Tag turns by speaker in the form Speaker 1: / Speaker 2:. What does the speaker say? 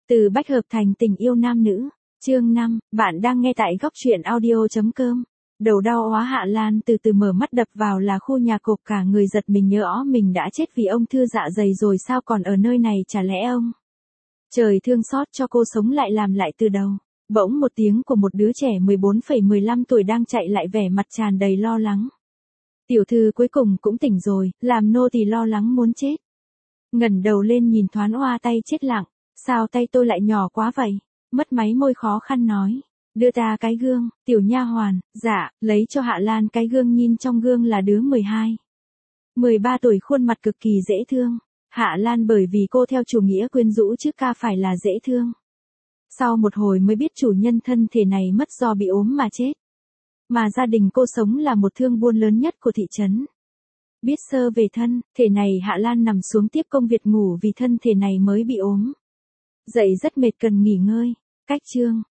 Speaker 1: Từ bách hợp thành tình yêu nam nữ. Chương 5, bạn đang nghe tại góc truyện audio.com. Đầu đau óa Hạ Lan từ từ mở mắt đập vào là khu nhà cộp, cả người giật mình nhớ mình đã chết vì ung thư dạ dày rồi sao còn ở nơi này, chả lẽ ông trời thương xót cho cô sống lại làm lại từ đầu. Bỗng một tiếng của một đứa trẻ 14,15 tuổi đang chạy lại, vẻ mặt tràn đầy lo lắng. Tiểu thư cuối cùng cũng tỉnh rồi, làm nô tỳ lo lắng muốn chết. Ngẩng đầu lên nhìn thoáng oa tay chết lặng. Sao tay tôi lại nhỏ quá vậy? Mất máy môi khó khăn nói. Đưa ta cái gương, tiểu nha hoàn. Dạ, lấy cho Hạ Lan cái gương, nhìn trong gương là đứa 13 tuổi, khuôn mặt cực kỳ dễ thương. Hạ Lan bởi vì cô theo chủ nghĩa quyến rũ chứ ca phải là dễ thương. Sau một hồi mới biết chủ nhân thân thể này mất do bị ốm mà chết. Mà gia đình cô sống là một thương buôn lớn nhất của thị trấn. Biết sơ về thân thể này, Hạ Lan nằm xuống tiếp công việc ngủ vì thân thể này mới bị ốm. Dậy rất mệt cần nghỉ ngơi. Cách chương